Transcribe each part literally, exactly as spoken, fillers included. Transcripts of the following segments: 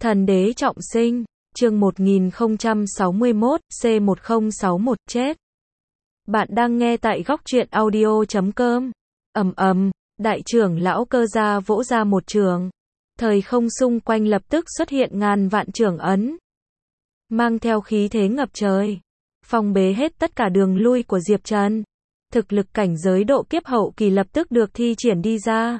Thần đế trọng sinh, chương một nghìn không trăm sáu mươi mốt, C một không sáu mốt, chết. Bạn đang nghe tại góc truyện audio chấm com. Ầm ầm, đại trưởng lão Cơ Gia vỗ ra một trường. Thời không xung quanh lập tức xuất hiện ngàn vạn trưởng ấn. Mang theo khí thế ngập trời. Phong bế hết tất cả đường lui của Diệp Trần. Thực lực cảnh giới độ kiếp hậu kỳ lập tức được thi triển đi ra.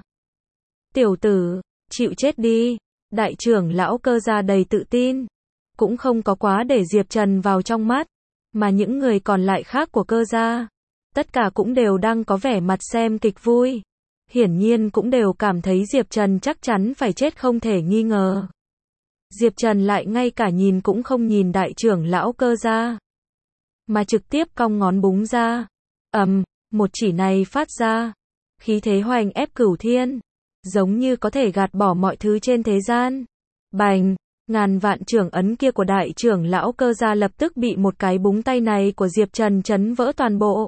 Tiểu tử, chịu chết đi. Đại trưởng lão Cơ Gia đầy tự tin. Cũng không có quá để Diệp Trần vào trong mắt. Mà những người còn lại khác của Cơ Gia, tất cả cũng đều đang có vẻ mặt xem kịch vui. Hiển nhiên cũng đều cảm thấy Diệp Trần chắc chắn phải chết không thể nghi ngờ. Diệp Trần lại ngay cả nhìn cũng không nhìn đại trưởng lão Cơ Gia, mà trực tiếp cong ngón búng ra. Ầm, một chỉ này phát ra. Khí thế hoành ép cửu thiên. Giống như có thể gạt bỏ mọi thứ trên thế gian. Bành, ngàn vạn trưởng ấn kia của đại trưởng lão Cơ Gia lập tức bị một cái búng tay này của Diệp Trần chấn vỡ toàn bộ.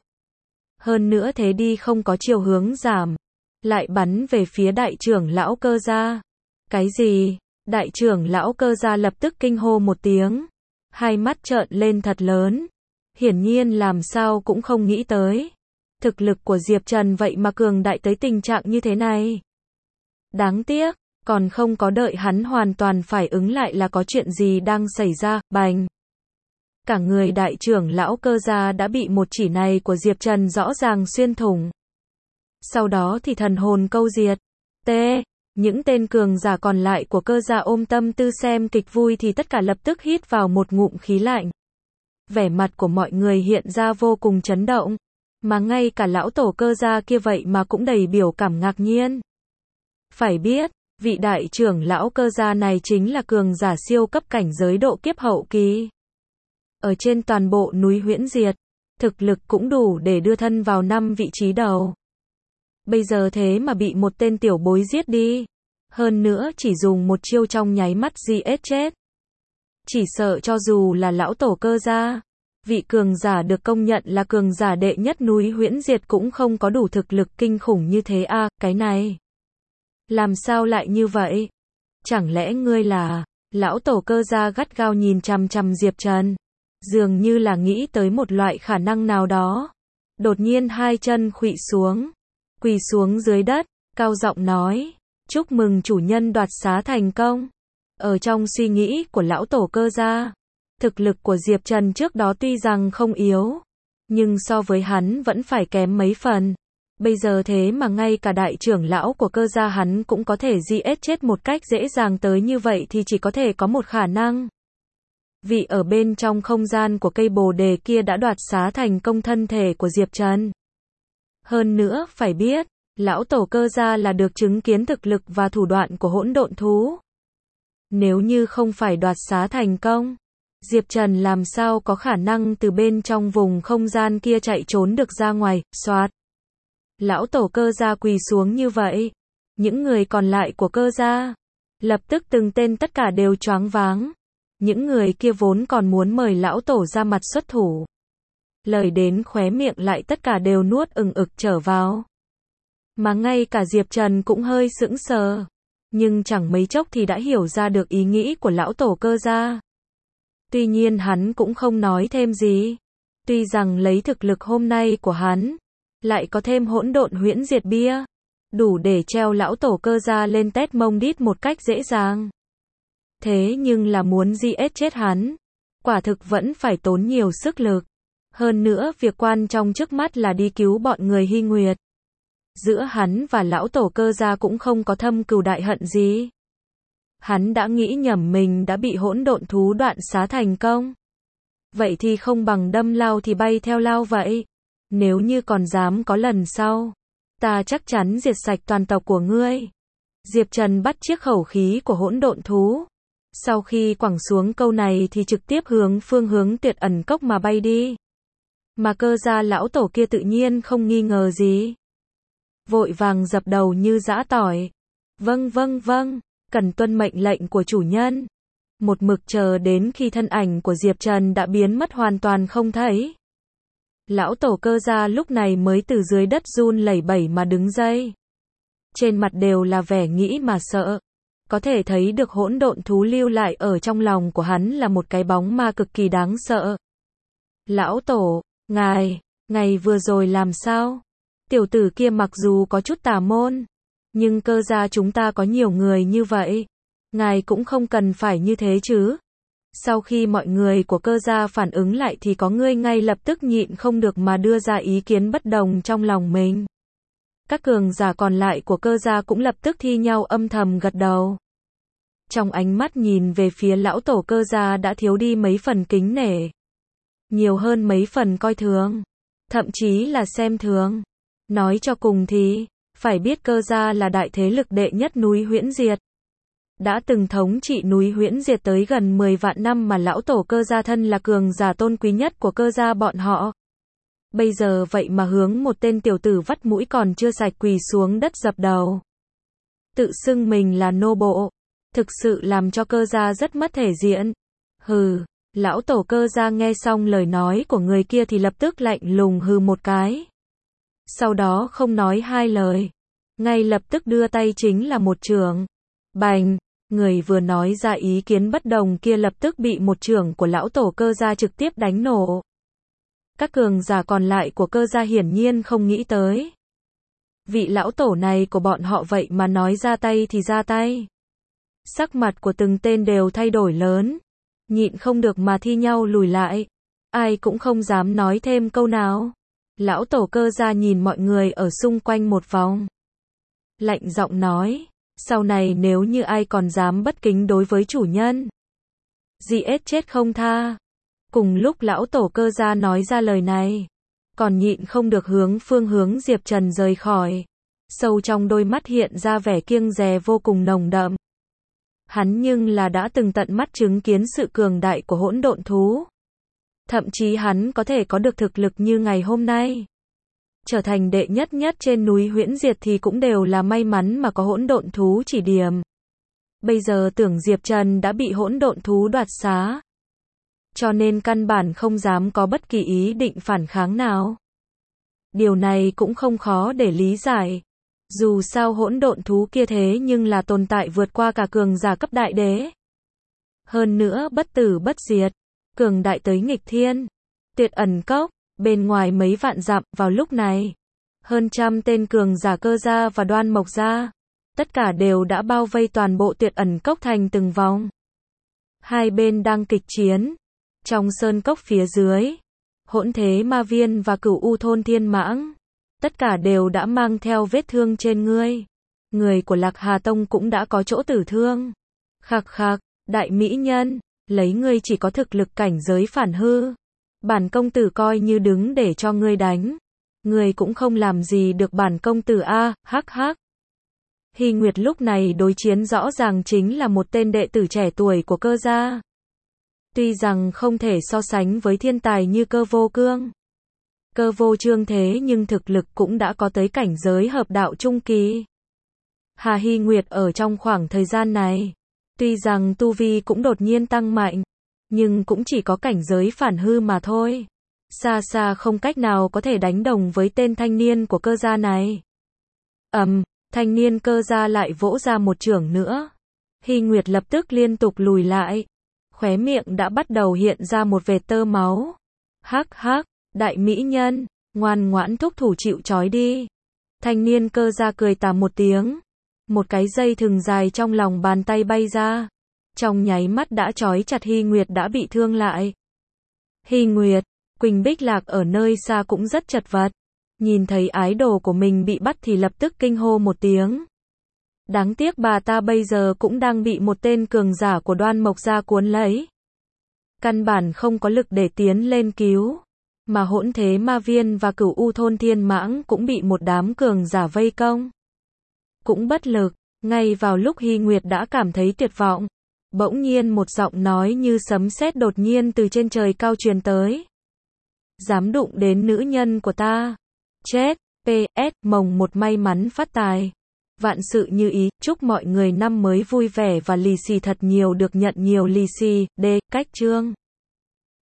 Hơn nữa thế đi không có chiều hướng giảm. Lại bắn về phía đại trưởng lão Cơ Gia. Cái gì? Đại trưởng lão Cơ Gia lập tức kinh hô một tiếng. Hai mắt trợn lên thật lớn. Hiển nhiên làm sao cũng không nghĩ tới. Thực lực của Diệp Trần vậy mà cường đại tới tình trạng như thế này. Đáng tiếc, còn không có đợi hắn hoàn toàn phải ứng lại là có chuyện gì đang xảy ra, bành. Cả người đại trưởng lão Cơ Gia đã bị một chỉ này của Diệp Trần rõ ràng xuyên thủng. Sau đó thì thần hồn câu diệt. T. Những tên cường giả còn lại của Cơ Gia ôm tâm tư xem kịch vui thì tất cả lập tức hít vào một ngụm khí lạnh. Vẻ mặt của mọi người hiện ra vô cùng chấn động. Mà ngay cả lão tổ Cơ Gia kia vậy mà cũng đầy biểu cảm ngạc nhiên. Phải biết, vị đại trưởng lão Cơ Gia này chính là cường giả siêu cấp cảnh giới độ kiếp hậu kỳ. Ở trên toàn bộ núi Huyễn Diệt, thực lực cũng đủ để đưa thân vào năm vị trí đầu. Bây giờ thế mà bị một tên tiểu bối giết đi. Hơn nữa chỉ dùng một chiêu trong nháy mắt giết chết. Chỉ sợ cho dù là lão tổ Cơ Gia, vị cường giả được công nhận là cường giả đệ nhất núi Huyễn Diệt cũng không có đủ thực lực kinh khủng như thế a, à, cái này. Làm sao lại như vậy? Chẳng lẽ ngươi là... Lão tổ Cơ Gia gắt gao nhìn chằm chằm Diệp Trần. Dường như là nghĩ tới một loại khả năng nào đó. Đột nhiên hai chân khuỵu xuống. Quỳ xuống dưới đất, cao giọng nói. Chúc mừng chủ nhân đoạt xá thành công. Ở trong suy nghĩ của lão tổ Cơ Gia, thực lực của Diệp Trần trước đó tuy rằng không yếu, nhưng so với hắn vẫn phải kém mấy phần. Bây giờ thế mà ngay cả đại trưởng lão của Cơ Gia hắn cũng có thể giết chết một cách dễ dàng tới như vậy thì chỉ có thể có một khả năng. Vị ở bên trong không gian của cây bồ đề kia đã đoạt xá thành công thân thể của Diệp Trần. Hơn nữa, phải biết, lão tổ Cơ Gia là được chứng kiến thực lực và thủ đoạn của hỗn độn thú. Nếu như không phải đoạt xá thành công, Diệp Trần làm sao có khả năng từ bên trong vùng không gian kia chạy trốn được ra ngoài, xoạt. Lão tổ Cơ Gia quỳ xuống như vậy. Những người còn lại của Cơ Gia, lập tức từng tên tất cả đều choáng váng. Những người kia vốn còn muốn mời lão tổ ra mặt xuất thủ. Lời đến khóe miệng lại tất cả đều nuốt ừng ực trở vào. Mà ngay cả Diệp Trần cũng hơi sững sờ. Nhưng chẳng mấy chốc thì đã hiểu ra được ý nghĩ của lão tổ Cơ Gia. Tuy nhiên hắn cũng không nói thêm gì. Tuy rằng lấy thực lực hôm nay của hắn, lại có thêm hỗn độn huyễn diệt bia, đủ để treo lão tổ Cơ Gia lên tét mông đít một cách dễ dàng. Thế nhưng là muốn giết chết hắn, quả thực vẫn phải tốn nhiều sức lực. Hơn nữa việc quan trọng trước mắt là đi cứu bọn người Hy Nguyệt. Giữa hắn và lão tổ Cơ Gia cũng không có thâm cừu đại hận gì. Hắn đã nghĩ nhầm mình đã bị hỗn độn thú đoạn xá thành công. Vậy thì không bằng đâm lao thì bay theo lao vậy. Nếu như còn dám có lần sau, ta chắc chắn diệt sạch toàn tộc của ngươi. Diệp Trần bắt chiếc khẩu khí của hỗn độn thú. Sau khi quẳng xuống câu này thì trực tiếp hướng phương hướng Tuyệt Ẩn Cốc mà bay đi. Mà Cơ Gia lão tổ kia tự nhiên không nghi ngờ gì. Vội vàng dập đầu như giã tỏi. Vâng vâng vâng, cần tuân mệnh lệnh của chủ nhân. Một mực chờ đến khi thân ảnh của Diệp Trần đã biến mất hoàn toàn không thấy. Lão tổ Cơ Gia lúc này mới từ dưới đất run lẩy bẩy mà đứng dậy. Trên mặt đều là vẻ nghĩ mà sợ. có thể thấy được hỗn độn thú lưu lại ở trong lòng của hắn là một cái bóng ma cực kỳ đáng sợ. Lão tổ, ngài, ngài vừa rồi làm sao? Tiểu tử kia mặc dù có chút tà môn, nhưng Cơ gia chúng ta có nhiều người như vậy, ngài cũng không cần phải như thế chứ. Sau khi mọi người của Cơ gia phản ứng lại thì có người ngay lập tức nhịn không được mà đưa ra ý kiến bất đồng trong lòng mình. Các cường giả còn lại của Cơ gia cũng lập tức thi nhau âm thầm gật đầu. Trong ánh mắt nhìn về phía lão tổ Cơ gia đã thiếu đi mấy phần kính nể, nhiều hơn mấy phần coi thường, thậm chí là xem thường. Nói cho cùng thì, phải biết Cơ gia là đại thế lực đệ nhất núi Huyễn Diệt. Đã từng thống trị núi Huyễn Diệt tới gần mười vạn năm mà lão tổ Cơ gia thân là cường giả tôn quý nhất của Cơ gia bọn họ. Bây giờ vậy mà hướng một tên tiểu tử vắt mũi còn chưa sạch quỳ xuống đất dập đầu. Tự xưng mình là nô bộ, thực sự làm cho Cơ gia rất mất thể diện. Hừ, lão tổ Cơ gia nghe xong lời nói của người kia thì lập tức lạnh lùng hừ một cái. Sau đó không nói hai lời, ngay lập tức đưa tay chính là một chưởng. Bành, người vừa nói ra ý kiến bất đồng kia lập tức bị một chưởng của lão tổ Cơ gia trực tiếp đánh nổ. Các cường giả còn lại của Cơ gia hiển nhiên không nghĩ tới. Vị lão tổ này của bọn họ vậy mà nói ra tay thì ra tay. Sắc mặt của từng tên đều thay đổi lớn, nhịn không được mà thi nhau lùi lại. Ai cũng không dám nói thêm câu nào. Lão tổ Cơ gia nhìn mọi người ở xung quanh một vòng, lạnh giọng nói, sau này nếu như ai còn dám bất kính đối với chủ nhân, giết chết không tha. Cùng lúc lão tổ Cơ gia nói ra lời này, còn nhịn không được hướng phương hướng Diệp Trần rời khỏi. Sâu trong đôi mắt hiện ra vẻ kiêng dè vô cùng nồng đậm. Hắn nhưng là đã từng tận mắt chứng kiến sự cường đại của hỗn độn thú. Thậm chí hắn có thể có được thực lực như ngày hôm nay, trở thành đệ nhất nhất trên núi Huyễn Diệt thì cũng đều là may mắn mà có hỗn độn thú chỉ điểm. Bây giờ tưởng Diệp Trần đã bị hỗn độn thú đoạt xá, cho nên căn bản không dám có bất kỳ ý định phản kháng nào. Điều này cũng không khó để lý giải. Dù sao hỗn độn thú kia thế nhưng là tồn tại vượt qua cả cường giả cấp đại đế. Hơn nữa bất tử bất diệt, cường đại tới nghịch thiên. Tuyệt ẩn cốc, bên ngoài mấy vạn dặm, vào lúc này, hơn trăm tên cường giả Cơ gia và Đoan Mộc gia, tất cả đều đã bao vây toàn bộ tuyệt ẩn cốc thành từng vòng. Hai bên đang kịch chiến. Trong sơn cốc phía dưới, Hỗn Thế Ma Viên và Cửu U Thôn Thiên Mãng, tất cả đều đã mang theo vết thương trên ngươi. Người của Lạc Hà Tông cũng đã có chỗ tử thương. Khạc khạc, đại mỹ nhân, lấy ngươi chỉ có thực lực cảnh giới phản hư, bản công tử coi như đứng để cho ngươi đánh, ngươi cũng không làm gì được bản công tử a. Hắc hắc. Hy Nguyệt lúc này đối chiến rõ ràng chính là một tên đệ tử trẻ tuổi của Cơ gia. Tuy rằng không thể so sánh với thiên tài như Cơ Vô Cương, Cơ Vô Trương thế nhưng thực lực cũng đã có tới cảnh giới hợp đạo trung kỳ. Hà Hy Nguyệt ở trong khoảng thời gian này, tuy rằng tu vi cũng đột nhiên tăng mạnh, nhưng cũng chỉ có cảnh giới phản hư mà thôi. Xa xa không cách nào có thể đánh đồng với tên thanh niên của Cơ gia này. Ầm, um, thanh niên Cơ gia lại vỗ ra một chưởng nữa. Hy Nguyệt lập tức liên tục lùi lại. Khóe miệng đã bắt đầu hiện ra một vệt tơ máu. Hắc hắc, đại mỹ nhân, ngoan ngoãn thúc thủ chịu trói đi. Thanh niên Cơ gia cười tà một tiếng. Một cái dây thừng dài trong lòng bàn tay bay ra. Trong nháy mắt đã trói chặt Hy Nguyệt đã bị thương lại. Hy Nguyệt, Quỳnh Bích Lạc ở nơi xa cũng rất chật vật. Nhìn thấy ái đồ của mình bị bắt thì lập tức kinh hô một tiếng. Đáng tiếc bà ta bây giờ cũng đang bị một tên cường giả của Đoan Mộc gia cuốn lấy. Căn bản không có lực để tiến lên cứu. Mà Hỗn Thế Ma Viên và Cửu U Thôn Thiên Mãng cũng bị một đám cường giả vây công. Cũng bất lực, ngay vào lúc Hy Nguyệt đã cảm thấy tuyệt vọng. Bỗng nhiên một giọng nói như sấm sét đột nhiên từ trên trời cao truyền tới. Dám đụng đến nữ nhân của ta. Chết, pê ét, mồng một may mắn phát tài. Vạn sự như ý, chúc mọi người năm mới vui vẻ và lì xì thật nhiều được nhận nhiều lì xì, D, cách chương.